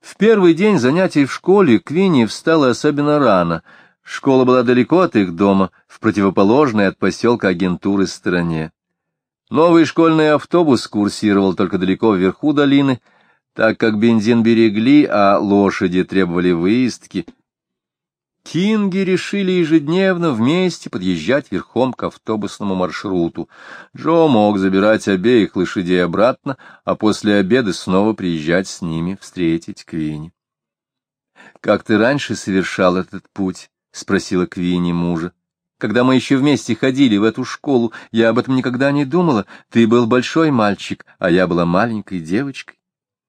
В первый день занятий в школе Квинни встала особенно рано. Школа была далеко от их дома, в противоположной от поселка агентуры стороне. Новый школьный автобус курсировал только далеко вверху долины, так как бензин берегли, а лошади требовали выездки. Кинги решили ежедневно вместе подъезжать верхом к автобусному маршруту. Джо мог забирать обеих лошадей обратно, а после обеда снова приезжать с ними встретить Квинни. — Как ты раньше совершал этот путь? — спросила Квинни мужа. — Когда мы еще вместе ходили в эту школу, я об этом никогда не думала. Ты был большой мальчик, а я была маленькой девочкой.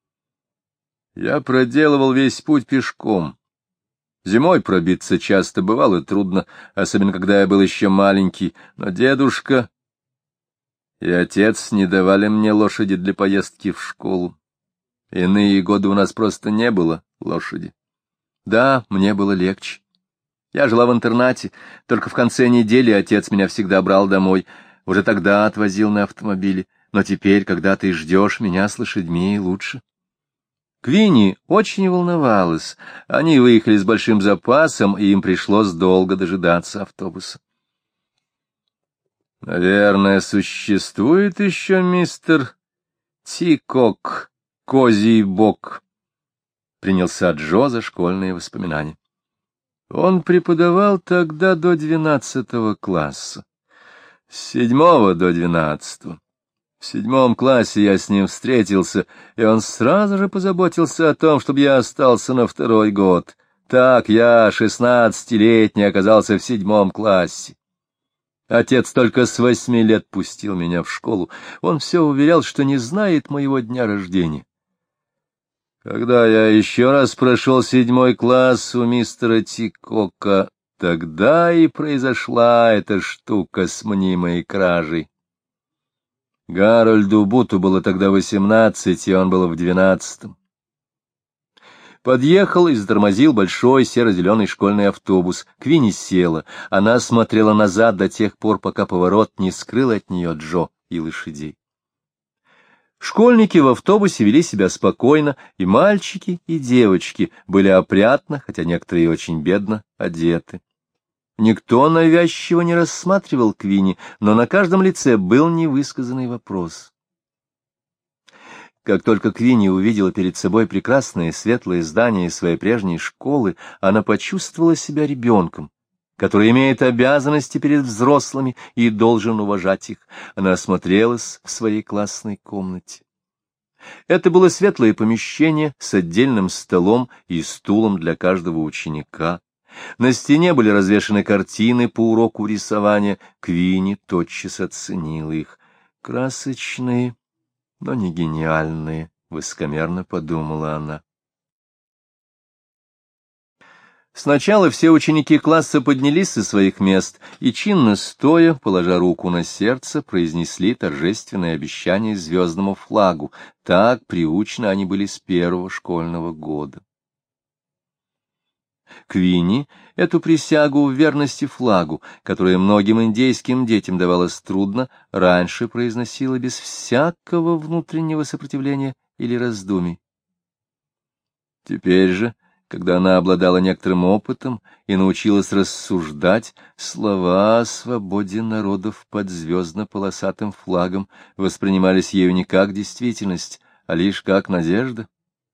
Я проделывал весь путь пешком. Зимой пробиться часто бывало трудно, особенно когда я был еще маленький, но дедушка и отец не давали мне лошади для поездки в школу. Иные годы у нас просто не было лошади. Да, мне было легче. Я жила в интернате, только в конце недели отец меня всегда брал домой, уже тогда отвозил на автомобиле, но теперь, когда ты ждешь меня с лошадьми, лучше. Квинни очень волновалась. Они выехали с большим запасом, и им пришлось долго дожидаться автобуса. — Наверное, существует еще мистер Тикок, козий бок, — принялся Джо за школьные воспоминания. Он преподавал тогда до 12 класса, с 7 до 12. В 7 классе я с ним встретился, и он сразу же позаботился о том, чтобы я остался на 2-й год. Так я, 16-летний, оказался в 7 классе. Отец только с 8 лет пустил меня в школу. Он все уверял, что не знает моего дня рождения. Когда я еще раз прошел 7 класс у мистера Тикока, тогда и произошла эта штука с мнимой кражей. Гарольду Буту было тогда 18, и он был в 12. Подъехал и затормозил большой серо-зеленый школьный автобус. Квинни села. Она смотрела назад до тех пор, пока поворот не скрыл от нее Джо и лошадей. Школьники в автобусе вели себя спокойно, и мальчики, и девочки были опрятно, хотя некоторые очень бедно одеты. Никто навязчиво не рассматривал Квинни, но на каждом лице был невысказанный вопрос. Как только Квинни увидела перед собой прекрасное светлое здание своей прежней школы, она почувствовала себя ребенком, который имеет обязанности перед взрослыми и должен уважать их. Она осмотрелась в своей классной комнате. Это было светлое помещение с отдельным столом и стулом для каждого ученика. На стене были развешаны картины по уроку рисования. Квинни тотчас оценила их. Красочные, но не гениальные, высокомерно подумала она. Сначала все ученики класса поднялись со своих мест и, чинно стоя, положа руку на сердце, произнесли торжественное обещание звездному флагу. Так приучены они были с 1-го школьного года. Квинни эту присягу в верности флагу, которая многим индейским детям давалась трудно, раньше произносила без всякого внутреннего сопротивления или раздумий. Теперь же, когда она обладала некоторым опытом и научилась рассуждать, слова о свободе народов под звездно-полосатым флагом воспринимались ею не как действительность, а лишь как надежда.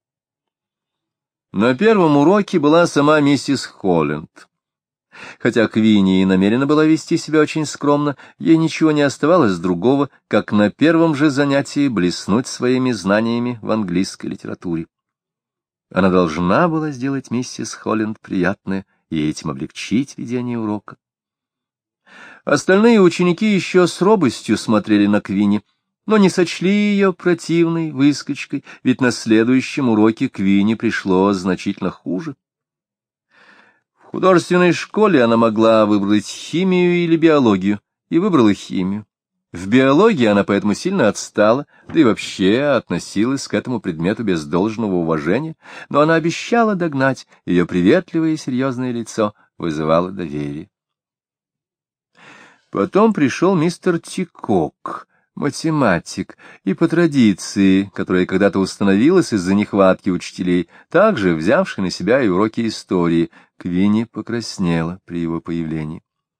На первом уроке была сама миссис Холленд. Хотя Квинни и намерена была вести себя очень скромно, ей ничего не оставалось другого, как на первом же занятии блеснуть своими знаниями в английской литературе. Она должна была сделать миссис Холленд приятное и этим облегчить ведение урока. Остальные ученики еще с робостью смотрели на Квинни, но не сочли ее противной выскочкой, ведь на следующем уроке Квинни пришлось значительно хуже. В художественной школе она могла выбрать химию или биологию, и выбрала химию. В биологии она поэтому сильно отстала, да и вообще относилась к этому предмету без должного уважения, но она обещала догнать, ее приветливое и серьезное лицо вызывало доверие. Потом пришел мистер Тикок. математик, и по традиции, которая когда-то установилась из-за нехватки учителей, также взявший на себя и уроки истории, Квинни покраснела при его появлении.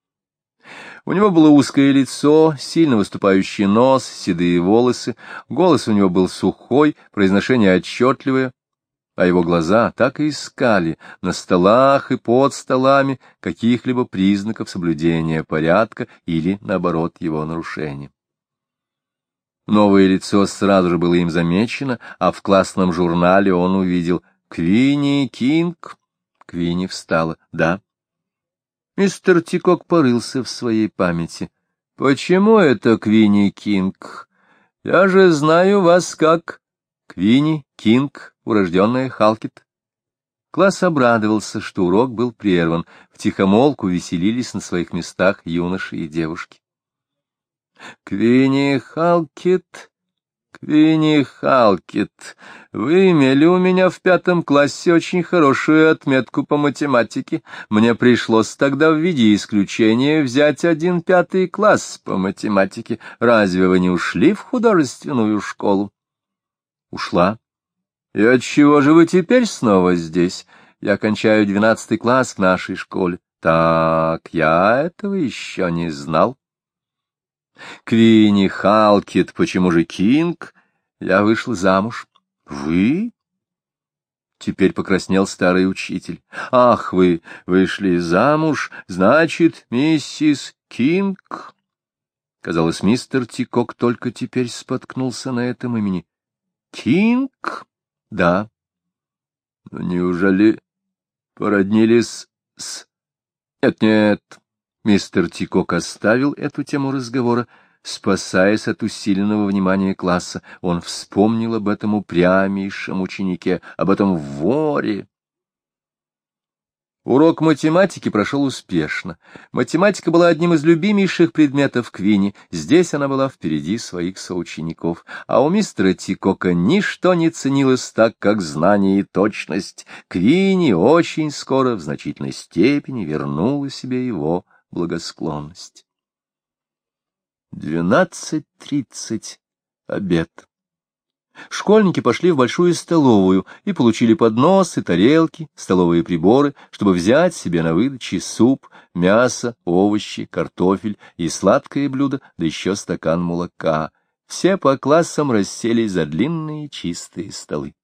У него было узкое лицо, сильно выступающий нос, седые волосы, голос у него был сухой, произношение отчетливое, а его глаза так и искали на столах и под столами каких-либо признаков соблюдения порядка или, наоборот, его нарушения. Новое лицо сразу же было им замечено, а в классном журнале он увидел «Квинни Кинг». Квинни встала. «Да». Мистер Тикок порылся в своей памяти. «Почему это Квинни Кинг? Я же знаю вас как Квинни Кинг, урожденная Халкет». Класс обрадовался, что урок был прерван. Втихомолку веселились на своих местах юноши и девушки. «Квинни Халкет, Квинни Халкет, вы имели у меня в 5 классе очень хорошую отметку по математике. Мне пришлось тогда в виде исключения взять 1 5 класс по математике. Разве вы не ушли в художественную школу?» «Ушла. И отчего же вы теперь снова здесь? Я кончаю 12 класс в нашей школе». «Так, я этого еще не знал». «Квинни Халкет, почему же Кинг? Я вышла замуж». «Вы?» Теперь покраснел старый учитель. «Ах, вы вышли замуж, значит, миссис Кинг?» Казалось, мистер Тикок только теперь споткнулся на этом имени. «Кинг?» «Да». «Но неужели породнились с...» «Нет-нет». Мистер Тикок оставил эту тему разговора, спасаясь от усиленного внимания класса. Он вспомнил об этом упрямейшем ученике, об этом воре. Урок математики прошел успешно. Математика была одним из любимейших предметов Квинни. Здесь она была впереди своих соучеников. А у мистера Тикока ничто не ценилось так, как знание и точность. Квинни очень скоро в значительной степени вернула себе его благосклонность. 12:30. Обед. Школьники пошли в большую столовую и получили подносы, тарелки, столовые приборы, чтобы взять себе на выдаче суп, мясо, овощи, картофель и сладкое блюдо, да еще стакан молока. Все по классам расселись за длинные чистые столы.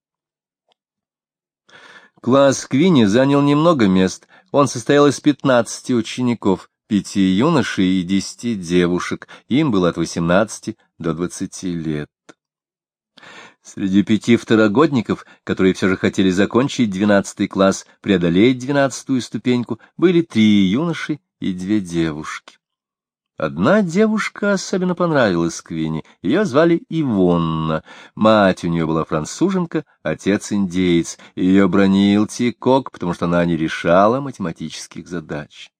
Класс Квинни занял немного мест. Он состоял из 15 учеников, 5 юношей и 10 девушек. Им было от 18 до 20 лет. Среди 5 второгодников, которые все же хотели закончить 12 класс, преодолеть 12-ю ступеньку, были 3 юноши и 2 девушки. Одна девушка особенно понравилась Квинни. Ее звали Ивонна. Мать у нее была француженка, отец индеец. Ее бранил Тикок, потому что она не решала математических задач.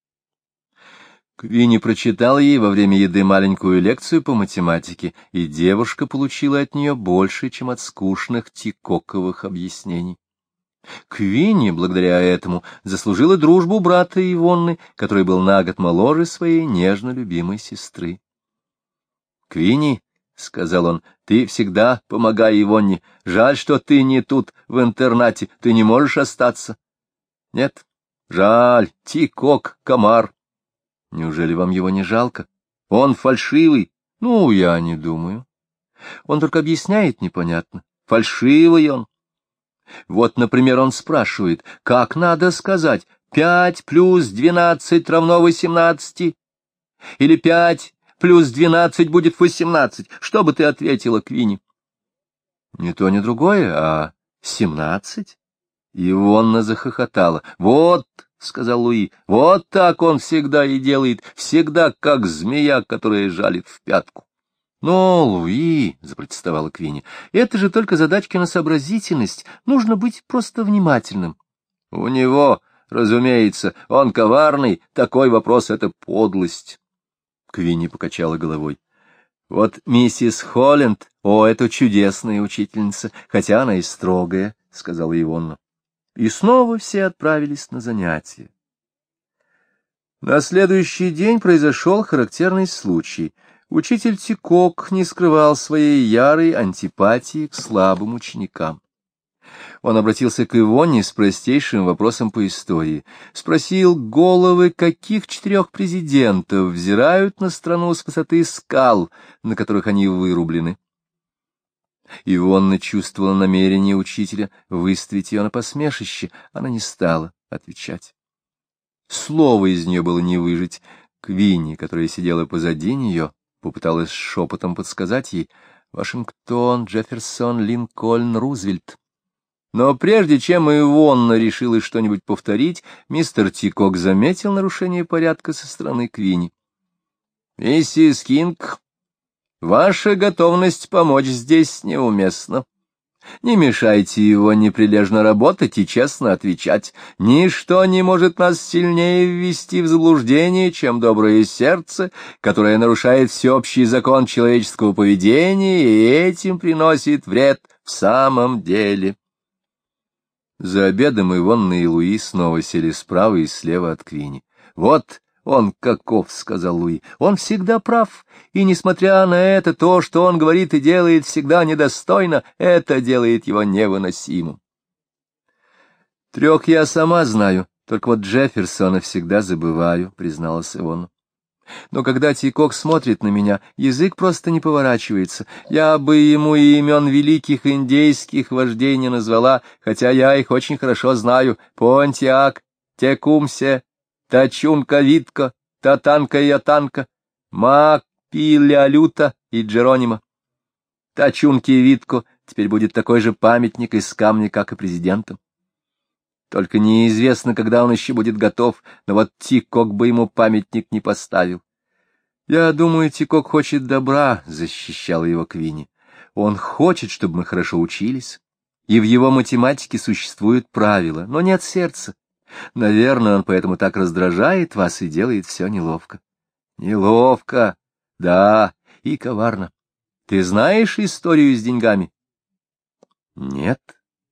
Квинни прочитала ей во время еды маленькую лекцию по математике, и девушка получила от нее больше, чем от скучных тикоковых объяснений. Квинни, благодаря этому, заслужила дружбу брата Ивонны, который был на год моложе своей нежно любимой сестры. «Квинни», — сказал он, — «ты всегда помогай Ивонне. Жаль, что ты не тут, в интернате, ты не можешь остаться». «Нет, жаль, Тикок, комар». «Неужели вам его не жалко? Он фальшивый». «Ну, я не думаю. Он только объясняет непонятно. Фальшивый он. Вот, например, он спрашивает, как надо сказать 5 плюс 12 равно 18? Или 5 плюс 12 будет 18? Что бы ты ответила, Квинни?» «Ни то, ни другое, а 17?» Ивонна захохотала. «Вот», — сказал Луи, — «вот так он всегда и делает, всегда как змея, которая жалит в пятку». «Но, Луи», — запротестовала Квинни, — «это же только задачки на сообразительность, нужно быть просто внимательным». «У него, разумеется, он коварный, такой вопрос — это подлость». Квинни покачала головой. «Вот миссис Холланд, это чудесная учительница, хотя она и строгая», — сказала Ивонна. И снова все отправились на занятия. На следующий день произошел характерный случай. Учитель Тикок не скрывал своей ярой антипатии к слабым ученикам. Он обратился к Ивонне с простейшим вопросом по истории. Спросил, головы каких 4 президентов взирают на страну с высоты скал, на которых они вырублены. Ивонна чувствовала намерение учителя выставить ее на посмешище. Она не стала отвечать. Слова из нее было не выжить. Квинни, которая сидела позади нее, попыталась шепотом подсказать ей: Вашингтон, Джефферсон, Линкольн, Рузвельт. Но прежде чем Ивонна решила что-нибудь повторить, мистер Тикок заметил нарушение порядка со стороны Квинни. — Миссис Кинг, ваша готовность помочь здесь неуместна. Не мешайте его неприлежно работать и честно отвечать. Ничто не может нас сильнее ввести в заблуждение, чем доброе сердце, которое нарушает всеобщий закон человеческого поведения и этим приносит вред в самом деле. За обедом Ивонна и Луи снова сели справа и слева от Квинни. — Вот он каков, — сказал Луи, — он всегда прав, и, несмотря на это, то, что он говорит и делает, всегда недостойно, это делает его невыносимым. 3 я сама знаю, только вот Джефферсона всегда забываю, — призналась Ивонна. Но когда Тикок смотрит на меня, язык просто не поворачивается. Я бы ему и имен великих индейских вождей не назвала, хотя я их очень хорошо знаю. Понтиак, Текумсе, Тачунка-Витко, Татанка-Ятанка, Мак-Пилялюта и Джеронима. Тачунке-Витко теперь будет такой же памятник из камня, как и президентом. Только неизвестно, когда он еще будет готов, но вот Тикок бы ему памятник не поставил. Я думаю, Тикок хочет добра, — защищала его Квинни. Он хочет, чтобы мы хорошо учились, и в его математике существуют правила, но нет сердца. Наверное, он поэтому так раздражает вас и делает все неловко. Неловко, да, и коварно. Ты знаешь историю с деньгами? Нет.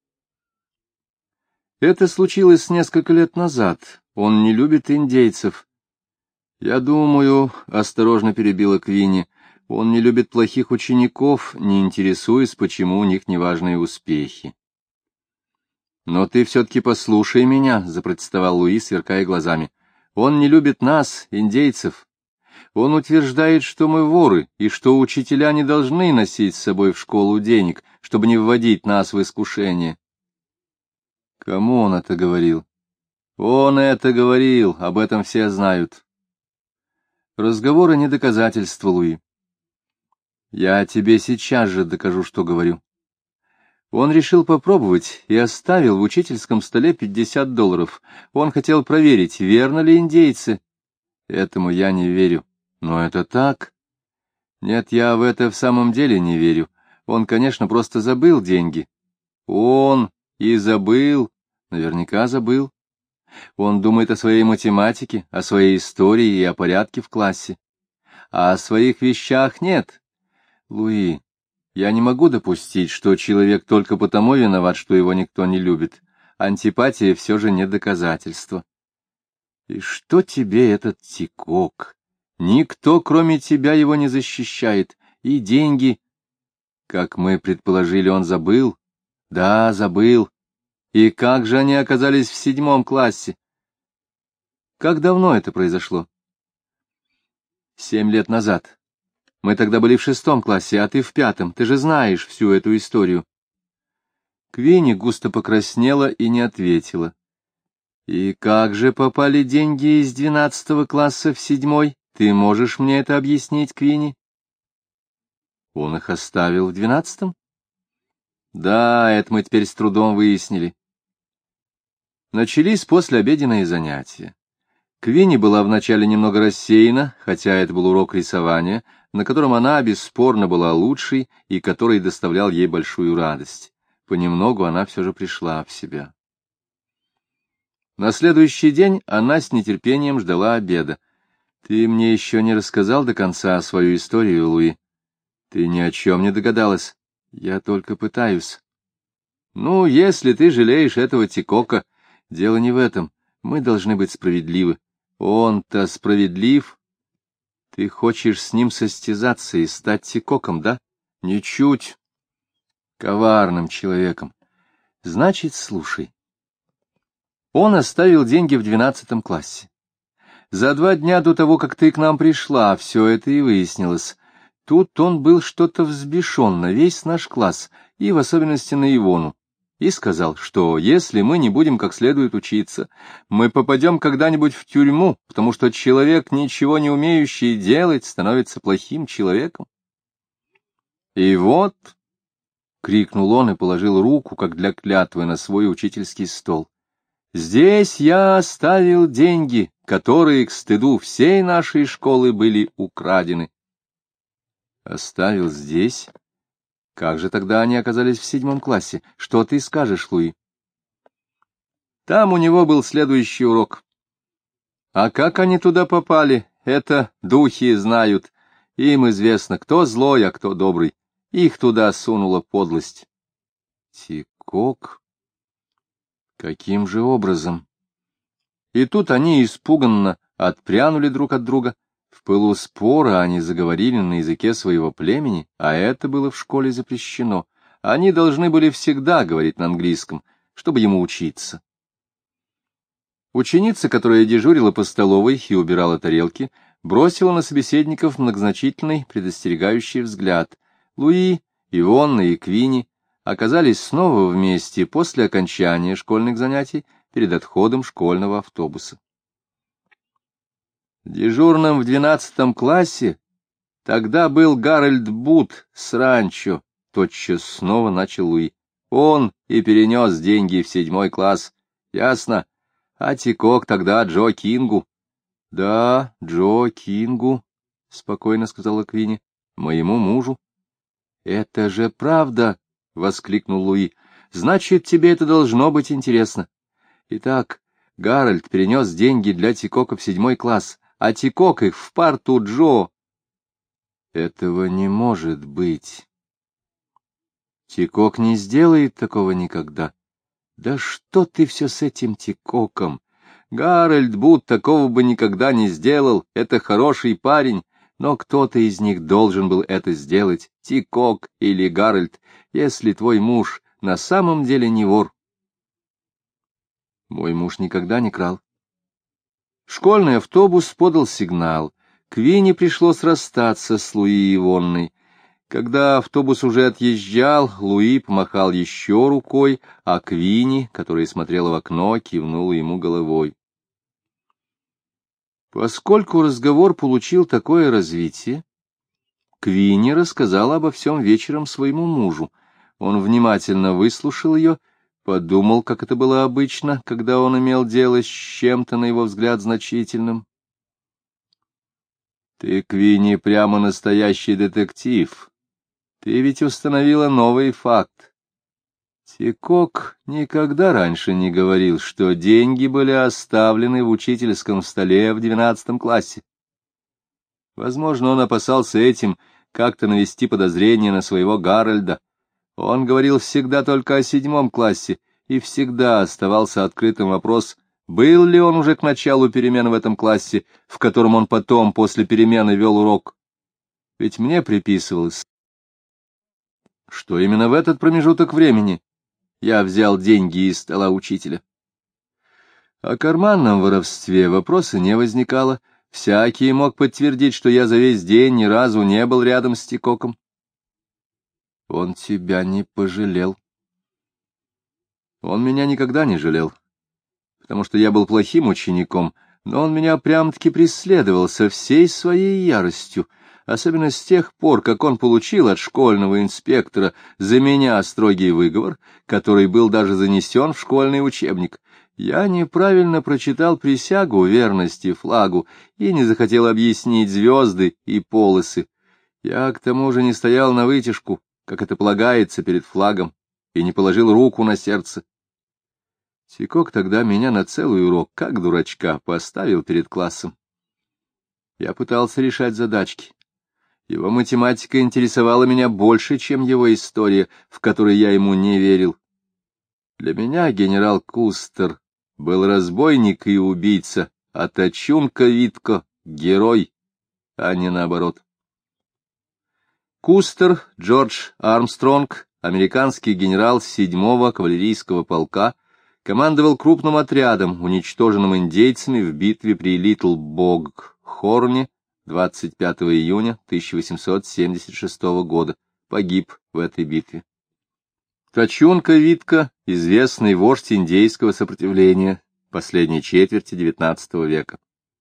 Это случилось несколько лет назад. Он не любит индейцев. Я думаю, — осторожно перебила Квинни, — он не любит плохих учеников, не интересуясь, почему у них неважные успехи. Но ты все-таки послушай меня, — запротестовал Луи, сверкая глазами. Он не любит нас, индейцев. Он утверждает, что мы воры, и что учителя не должны носить с собой в школу денег, чтобы не вводить нас в искушение. Кому он это говорил? Он это говорил, об этом все знают. Разговоры не доказательства, Луи. Я тебе сейчас же докажу, что говорю. Он решил попробовать и оставил в учительском столе $50. Он хотел проверить, верно ли индейцы. Этому я не верю. Но это так. Нет, я в это в самом деле не верю. Он, конечно, просто забыл деньги. Он и забыл, наверняка забыл. Он думает о своей математике, о своей истории и о порядке в классе. А о своих вещах нет. Луи, я не могу допустить, что человек только потому виноват, что его никто не любит. Антипатия все же не доказательство. И что тебе этот Тикок? Никто, кроме тебя, его не защищает. И деньги, как мы предположили, он забыл. Да, забыл. И как же они оказались в 7 классе? Как давно это произошло? 7 лет назад. Мы тогда были в 6 классе, а ты в 5. Ты же знаешь всю эту историю. Квинни густо покраснела и не ответила. И как же попали деньги из 12 класса в 7? Ты можешь мне это объяснить, Квинни? Он их оставил в 12? Да, это мы теперь с трудом выяснили. Начались послеобеденные занятия. Квинни была вначале немного рассеяна, хотя это был урок рисования, на котором она бесспорно была лучшей и который доставлял ей большую радость. Понемногу она все же пришла в себя. На следующий день она с нетерпением ждала обеда. Ты мне еще не рассказал до конца свою историю, Луи. Ты ни о чем не догадалась. Я только пытаюсь. Ну, если ты жалеешь этого Тикока, дело не в этом. Мы должны быть справедливы. Он-то справедлив. Ты хочешь с ним состязаться и стать Тикоком, да? Ничуть. Коварным человеком. Значит, слушай. Он оставил деньги в 12 классе. За 2 дня до того, как ты к нам пришла, все это и выяснилось. Тут он был что-то взбешен на весь наш класс, и в особенности на Ивону, и сказал, что если мы не будем как следует учиться, мы попадем когда-нибудь в тюрьму, потому что человек, ничего не умеющий делать, становится плохим человеком. И вот, — крикнул он и положил руку, как для клятвы, на свой учительский стол, — здесь я оставил деньги, которые, к стыду всей нашей школы, были украдены. Оставил здесь? Как же тогда они оказались в 7 классе? Что ты скажешь, Луи? Там у него был следующий урок. А как они туда попали, это духи знают. Им известно, кто злой, а кто добрый. Их туда сунула подлость. Тикок? Каким же образом? И тут они испуганно отпрянули друг от друга. В пылу спора они заговорили на языке своего племени, а это было в школе запрещено. Они должны были всегда говорить на английском, чтобы ему учиться. Ученица, которая дежурила по столовой и убирала тарелки, бросила на собеседников многозначительный предостерегающий взгляд. Луи, Ивонна и Квинни оказались снова вместе после окончания школьных занятий перед отходом школьного автобуса. Дежурным в 12 классе тогда был Гарольд Бут с ранчо, тотчас снова начал Луи. Он и перенес деньги в 7 класс, ясно? А Тикок тогда Джо Кингу. — Да, Джо Кингу, — спокойно сказала Квинни, — моему мужу. — Это же правда, — воскликнул Луи. — Значит, тебе это должно быть интересно. Итак, Гарольд перенес деньги для Тикока в 7 класс, а Тикок их в парту Джо. Этого не может быть. Тикок не сделает такого никогда. Да что ты все с этим Тикоком? Гарольд Бут такого бы никогда не сделал, это хороший парень, но кто-то из них должен был это сделать, Тикок или Гарольд, если твой муж на самом деле не вор. Мой муж никогда не крал. Школьный автобус подал сигнал. Квинни пришлось расстаться с Луи и Ивонной. Когда автобус уже отъезжал, Луи помахал еще рукой, а Квинни, которая смотрела в окно, кивнула ему головой. Поскольку разговор получил такое развитие, Квинни рассказала обо всем вечером своему мужу. Он внимательно выслушал ее, подумал, как это было обычно, когда он имел дело с чем-то, на его взгляд, значительным. — Ты, Квинни, прямо настоящий детектив. Ты ведь установила новый факт. Тикок никогда раньше не говорил, что деньги были оставлены в учительском столе в 12 классе. Возможно, он опасался этим как-то навести подозрение на своего Гарольда. Он говорил всегда только о 7 классе, и всегда оставался открытым вопрос, был ли он уже к началу перемен в этом классе, в котором он потом после перемены вел урок. Ведь мне приписывалось, что именно в этот промежуток времени я взял деньги из стола учителя. О карманном воровстве вопроса не возникало. Всякий мог подтвердить, что я за весь день ни разу не был рядом с Тикоком. Он тебя не пожалел. Он меня никогда не жалел, потому что я был плохим учеником, но он меня прям-таки преследовал со всей своей яростью, особенно с тех пор, как он получил от школьного инспектора за меня строгий выговор, который был даже занесен в школьный учебник. Я неправильно прочитал присягу верности флагу и не захотел объяснить звезды и полосы. Я к тому же не стоял на вытяжку, как это полагается перед флагом, и не положил руку на сердце. Тикок тогда меня на целый урок, как дурачка, поставил перед классом. Я пытался решать задачки. Его математика интересовала меня больше, чем его история, в которой я ему не верил. Для меня генерал Кустер был разбойник и убийца, а Тачунка Витко — герой. а не наоборот. Кустер Джордж Армстронг, американский генерал 7-го кавалерийского полка, командовал крупным отрядом, уничтоженным индейцами в битве при Литл-Бог-Хорне 25 июня 1876 года. Погиб в этой битве. Тачунка Витка, известный вождь индейского сопротивления последней четверти XIX века.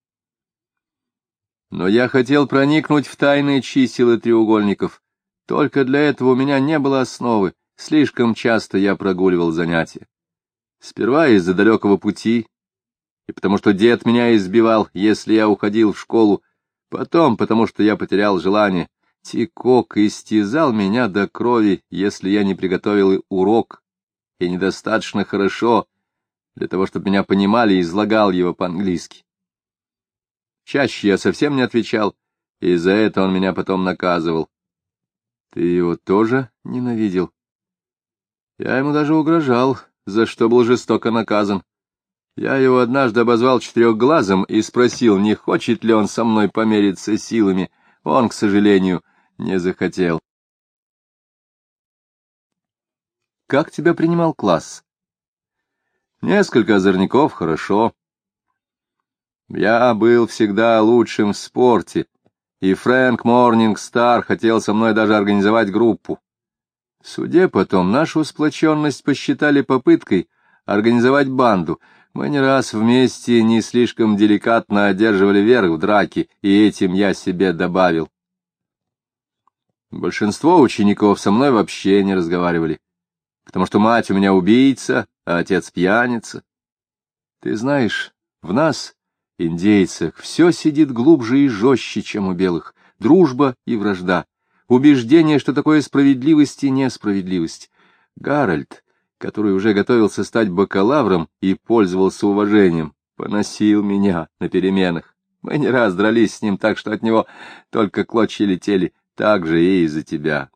Но я хотел проникнуть в тайные чисела треугольников. Только для этого у меня не было основы, слишком часто я прогуливал занятия. Сперва из-за далекого пути, и потому что дед меня избивал, если я уходил в школу, потом потому что я потерял желание. Тикок истязал меня до крови, если я не приготовил урок, и недостаточно хорошо для того, чтобы меня понимали, и излагал его по-английски. Чаще я совсем не отвечал, и за это он меня потом наказывал. Ты его тоже ненавидел? Я ему даже угрожал, за что был жестоко наказан. Я его однажды обозвал четырехглазым и спросил, не хочет ли он со мной помериться силами. Он, к сожалению, не захотел. Как тебя принимал класс? Несколько озорников, хорошо. Я был всегда лучшим в спорте, и Фрэнк Морнингстар хотел со мной даже организовать группу. В суде потом нашу сплоченность посчитали попыткой организовать банду. Мы не раз вместе не слишком деликатно одерживали верх в драке, и этим я себе добавил. Большинство учеников со мной вообще не разговаривали, потому что мать у меня убийца, а отец пьяница. Ты знаешь, в нас, индейцах, все сидит глубже и жестче, чем у белых. Дружба и вражда, убеждение, что такое справедливость и несправедливость. Гарольд, который уже готовился стать бакалавром и пользовался уважением, поносил меня на переменах. Мы не раз дрались с ним так, что от него только клочья летели, так же и из-за тебя.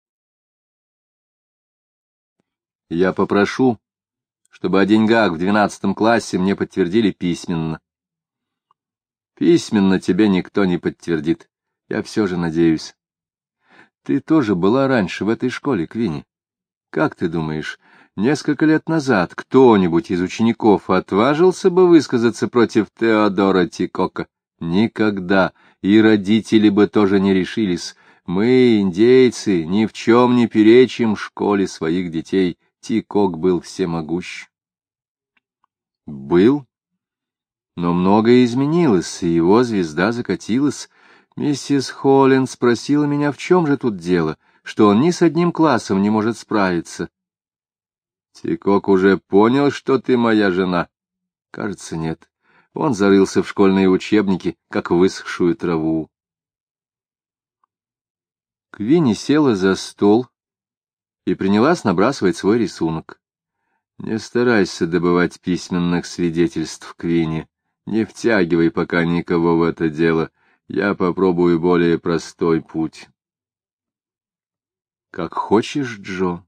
Я попрошу, чтобы о деньгах в 12 классе мне подтвердили письменно. Письменно тебе никто не подтвердит. Я все же надеюсь. Ты тоже была раньше в этой школе, Квинни. Как ты думаешь, несколько лет назад кто-нибудь из учеников отважился бы высказаться против Теодора Тикока? Никогда. И родители бы тоже не решились. Мы, индейцы, ни в чем не перечим школе своих детей. Тикок был всемогущ. Был? Но многое изменилось, и его звезда закатилась. Миссис Холлин спросила меня, в чем же тут дело, что он ни с одним классом не может справиться. Тикок уже понял, что ты моя жена? Кажется, нет. Он зарылся в школьные учебники, как в высохшую траву. Квинни села за стол и принялась набрасывать свой рисунок. Не старайся добывать письменных свидетельств, Квинни. Не втягивай пока никого в это дело. Я попробую более простой путь. Как хочешь, Джо.